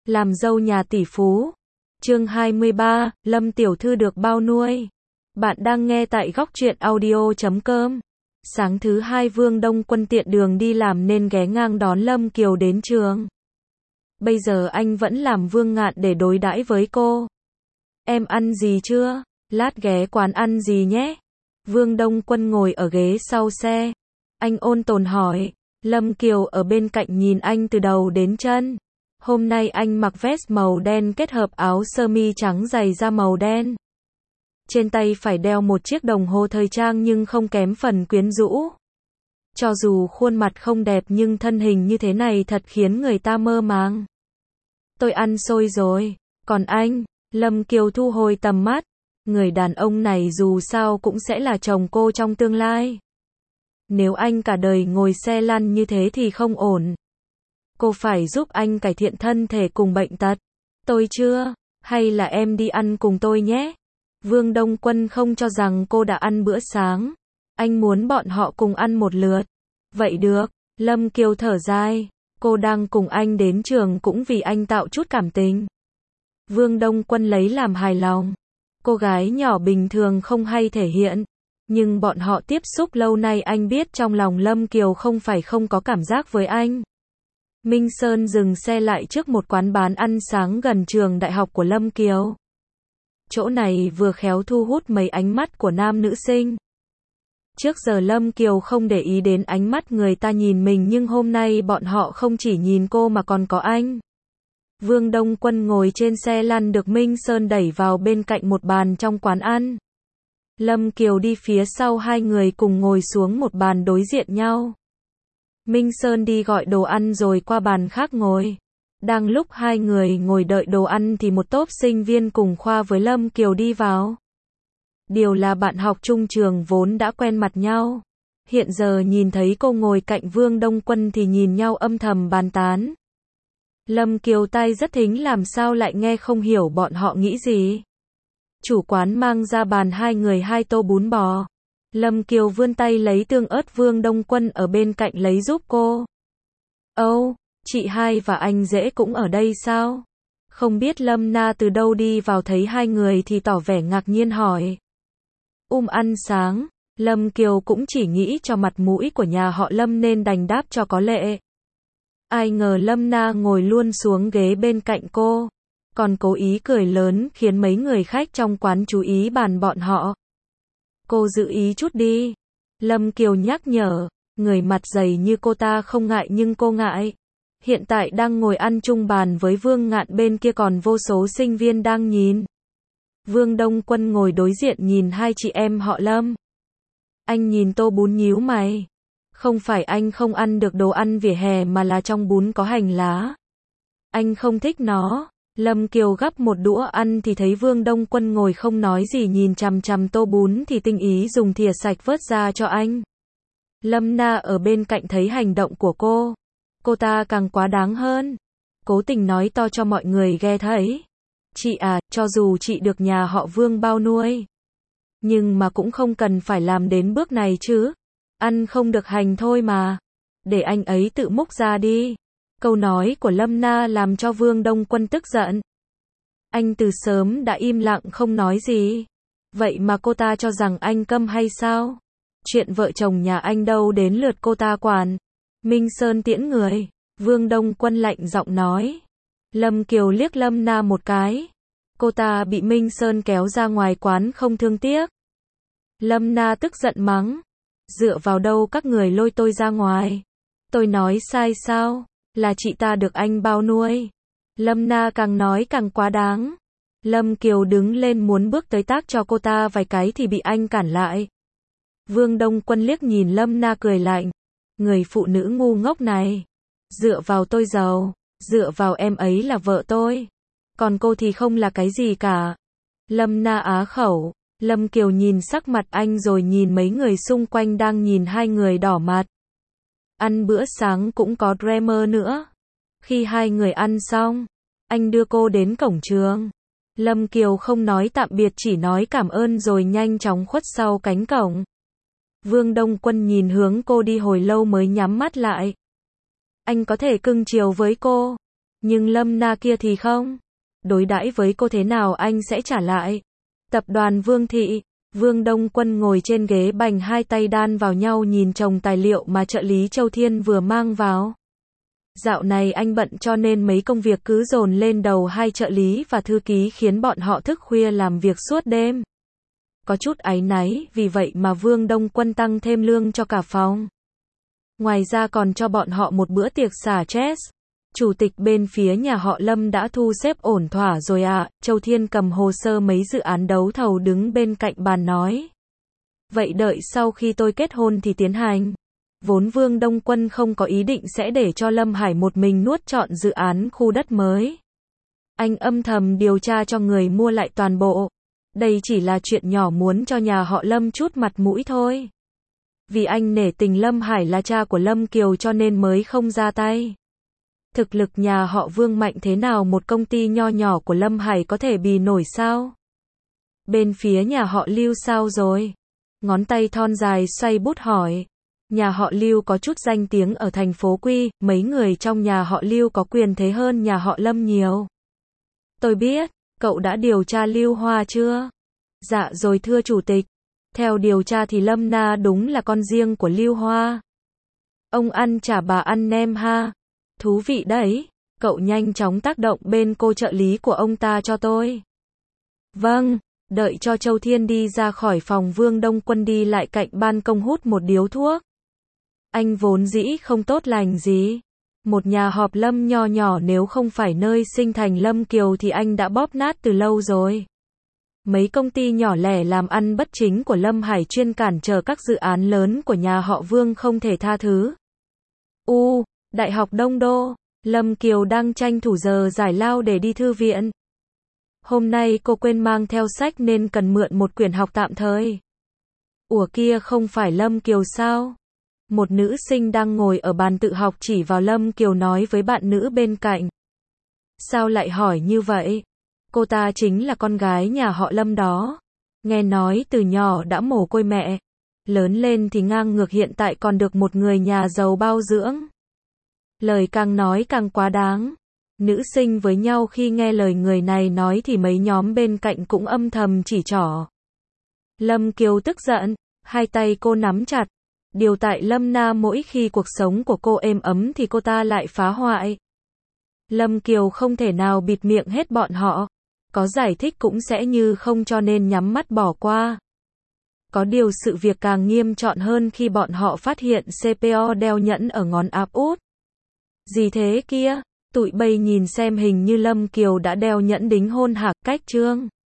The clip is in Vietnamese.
Làm dâu nhà tỷ phú. Chương 23, Lâm tiểu thư được bao nuôi. Bạn đang nghe tại góc truyện audio.com. Sáng thứ hai Vương Đông Quân tiện đường đi làm nên ghé ngang đón Lâm Kiều đến trường. Bây giờ anh vẫn làm Vương Ngạn để đối đãi với cô. Em ăn gì chưa? Lát ghé quán ăn gì nhé? Vương Đông Quân ngồi ở ghế sau xe. Anh ôn tồn hỏi. Lâm Kiều ở bên cạnh nhìn anh từ đầu đến chân. Hôm nay anh mặc vest màu đen kết hợp áo sơ mi trắng giày da màu đen. Trên tay phải đeo một chiếc đồng hồ thời trang nhưng không kém phần quyến rũ. Cho dù khuôn mặt không đẹp nhưng thân hình như thế này thật khiến người ta mơ màng. Tôi ăn xôi rồi, còn anh? Lâm Kiều thu hồi tầm mắt. Người đàn ông này dù sao cũng sẽ là chồng cô trong tương lai. Nếu anh cả đời ngồi xe lăn như thế thì không ổn. Cô phải giúp anh cải thiện thân thể cùng bệnh tật. Tôi chưa, hay là em đi ăn cùng tôi nhé? Vương Đông Quân không cho rằng cô đã ăn bữa sáng. Anh muốn bọn họ cùng ăn một lượt. Vậy được, Lâm Kiều thở dài. Cô đang cùng anh đến trường cũng vì anh tạo chút cảm tình. Vương Đông Quân lấy làm hài lòng. Cô gái nhỏ bình thường không hay thể hiện. Nhưng bọn họ tiếp xúc lâu nay anh biết trong lòng Lâm Kiều không phải không có cảm giác với anh. Minh Sơn dừng xe lại trước một quán bán ăn sáng gần trường đại học của Lâm Kiều. Chỗ này vừa khéo thu hút mấy ánh mắt của nam nữ sinh. Trước giờ Lâm Kiều không để ý đến ánh mắt người ta nhìn mình nhưng hôm nay bọn họ không chỉ nhìn cô mà còn có anh. Vương Đông Quân ngồi trên xe lăn được Minh Sơn đẩy vào bên cạnh một bàn trong quán ăn. Lâm Kiều đi phía sau hai người cùng ngồi xuống một bàn đối diện nhau. Minh Sơn đi gọi đồ ăn rồi qua bàn khác ngồi. Đang lúc hai người ngồi đợi đồ ăn thì một tốp sinh viên cùng khoa với Lâm Kiều đi vào. Điều là bạn học chung trường vốn đã quen mặt nhau. Hiện giờ nhìn thấy cô ngồi cạnh Vương Đông Quân thì nhìn nhau âm thầm bàn tán. Lâm Kiều tai rất thính làm sao lại nghe không hiểu bọn họ nghĩ gì. Chủ quán mang ra bàn hai người 2 tô bún bò. Lâm Kiều vươn tay lấy tương ớt, Vương Đông Quân ở bên cạnh lấy giúp cô. Âu, chị hai và anh Dễ cũng ở đây sao? Không biết Lâm Na từ đâu đi vào thấy hai người thì tỏ vẻ ngạc nhiên hỏi. Ăn sáng, Lâm Kiều cũng chỉ nghĩ cho mặt mũi của nhà họ Lâm nên đành đáp cho có lệ. Ai ngờ Lâm Na ngồi luôn xuống ghế bên cạnh cô. Còn cố ý cười lớn khiến mấy người khách trong quán chú ý bàn bọn họ. Cô giữ ý chút đi. Lâm Kiều nhắc nhở, người mặt dày như cô ta không ngại nhưng cô ngại. Hiện tại đang ngồi ăn chung bàn với Vương Ngạn, bên kia còn vô số sinh viên đang nhìn. Vương Đông Quân ngồi đối diện nhìn hai chị em họ Lâm. Anh nhìn tô bún nhíu mày. Không phải anh không ăn được đồ ăn vỉa hè mà là trong bún có hành lá. Anh không thích nó. Lâm Kiều gắp một đũa ăn thì thấy Vương Đông Quân ngồi không nói gì nhìn chằm chằm tô bún thì tinh ý dùng thìa sạch vớt ra cho anh. Lâm Na ở bên cạnh thấy hành động của cô ta càng quá đáng hơn. Cố tình nói to cho mọi người nghe thấy. Chị à, cho dù chị được nhà họ Vương bao nuôi, nhưng mà cũng không cần phải làm đến bước này chứ. Ăn không được hành thôi mà. Để anh ấy tự múc ra đi. Câu nói của Lâm Na làm cho Vương Đông Quân tức giận. Anh từ sớm đã im lặng không nói gì. Vậy mà cô ta cho rằng anh câm hay sao? Chuyện vợ chồng nhà anh đâu đến lượt cô ta quản. Minh Sơn tiễn người. Vương Đông Quân lạnh giọng nói. Lâm Kiều liếc Lâm Na một cái. Cô ta bị Minh Sơn kéo ra ngoài quán không thương tiếc. Lâm Na tức giận mắng. Dựa vào đâu các người lôi tôi ra ngoài? Tôi nói sai sao? Là chị ta được anh bao nuôi. Lâm Na càng nói càng quá đáng. Lâm Kiều đứng lên muốn bước tới tát cho cô ta vài cái thì bị anh cản lại. Vương Đông Quân liếc nhìn Lâm Na cười lạnh. Người phụ nữ ngu ngốc này. Dựa vào tôi giàu. Dựa vào em ấy là vợ tôi. Còn cô thì không là cái gì cả. Lâm Na á khẩu. Lâm Kiều nhìn sắc mặt anh rồi nhìn mấy người xung quanh đang nhìn hai người đỏ mặt. Ăn bữa sáng cũng có drama nữa. Khi hai người ăn xong, anh đưa cô đến cổng trường. Lâm Kiều không nói tạm biệt chỉ nói cảm ơn rồi nhanh chóng khuất sau cánh cổng. Vương Đông Quân nhìn hướng cô đi hồi lâu mới nhắm mắt lại. Anh có thể cưng chiều với cô. Nhưng Lâm Na kia thì không. Đối đãi với cô thế nào anh sẽ trả lại. Tập đoàn Vương Thị. Vương Đông Quân ngồi trên ghế bành, hai tay đan vào nhau nhìn chồng tài liệu mà trợ lý Châu Thiên vừa mang vào. Dạo này anh bận cho nên mấy công việc cứ dồn lên đầu hai trợ lý và thư ký khiến bọn họ thức khuya làm việc suốt đêm. Có chút áy náy, vì vậy mà Vương Đông Quân tăng thêm lương cho cả phòng. Ngoài ra còn cho bọn họ một bữa tiệc xả stress. Chủ tịch bên phía nhà họ Lâm đã thu xếp ổn thỏa rồi ạ. Châu Thiên cầm hồ sơ mấy dự án đấu thầu đứng bên cạnh bàn nói. Vậy đợi sau khi tôi kết hôn thì tiến hành. Vốn Vương Đông Quân không có ý định sẽ để cho Lâm Hải một mình nuốt trọn dự án khu đất mới. Anh âm thầm điều tra cho người mua lại toàn bộ. Đây chỉ là chuyện nhỏ muốn cho nhà họ Lâm chút mặt mũi thôi. Vì anh nể tình Lâm Hải là cha của Lâm Kiều cho nên mới không ra tay. Thực lực nhà họ Vương mạnh thế nào một công ty nho nhỏ của Lâm Hải có thể bì nổi sao? Bên phía nhà họ Lưu sao rồi? Ngón tay thon dài xoay bút hỏi. Nhà họ Lưu có chút danh tiếng ở thành phố Quy, mấy người trong nhà họ Lưu có quyền thế hơn nhà họ Lâm nhiều. Tôi biết, cậu đã điều tra Lưu Hoa chưa? Dạ rồi thưa chủ tịch. Theo điều tra thì Lâm Na đúng là con riêng của Lưu Hoa. Ông ăn chả bà ăn nem ha. Thú vị đấy, cậu nhanh chóng tác động bên cô trợ lý của ông ta cho tôi. Vâng, đợi cho Châu Thiên đi ra khỏi phòng, Vương Đông Quân đi lại cạnh ban công hút một điếu thuốc. Anh vốn dĩ không tốt lành gì. Một nhà họp Lâm nho nhỏ nếu không phải nơi sinh thành Lâm Kiều thì anh đã bóp nát từ lâu rồi. Mấy công ty nhỏ lẻ làm ăn bất chính của Lâm Hải chuyên cản trở các dự án lớn của nhà họ Vương không thể tha thứ. Đại học Đông Đô, Lâm Kiều đang tranh thủ giờ giải lao để đi thư viện. Hôm nay cô quên mang theo sách nên cần mượn một quyển học tạm thời. Ủa kia không phải Lâm Kiều sao? Một nữ sinh đang ngồi ở bàn tự học chỉ vào Lâm Kiều nói với bạn nữ bên cạnh. Sao lại hỏi như vậy? Cô ta chính là con gái nhà họ Lâm đó. Nghe nói từ nhỏ đã mồ côi mẹ. Lớn lên thì ngang ngược, hiện tại còn được một người nhà giàu bao dưỡng. Lời càng nói càng quá đáng. Nữ sinh với nhau khi nghe lời người này nói thì mấy nhóm bên cạnh cũng âm thầm chỉ trỏ. Lâm Kiều tức giận, hai tay cô nắm chặt. Điều tại Lâm Na mỗi khi cuộc sống của cô êm ấm thì cô ta lại phá hoại. Lâm Kiều không thể nào bịt miệng hết bọn họ. Có giải thích cũng sẽ như không cho nên nhắm mắt bỏ qua. Có điều sự việc càng nghiêm trọng hơn khi bọn họ phát hiện CPO đeo nhẫn ở ngón áp út. Gì thế kia? Tụi bay nhìn xem, hình như Lâm Kiều đã đeo nhẫn đính hôn hạc cách trương.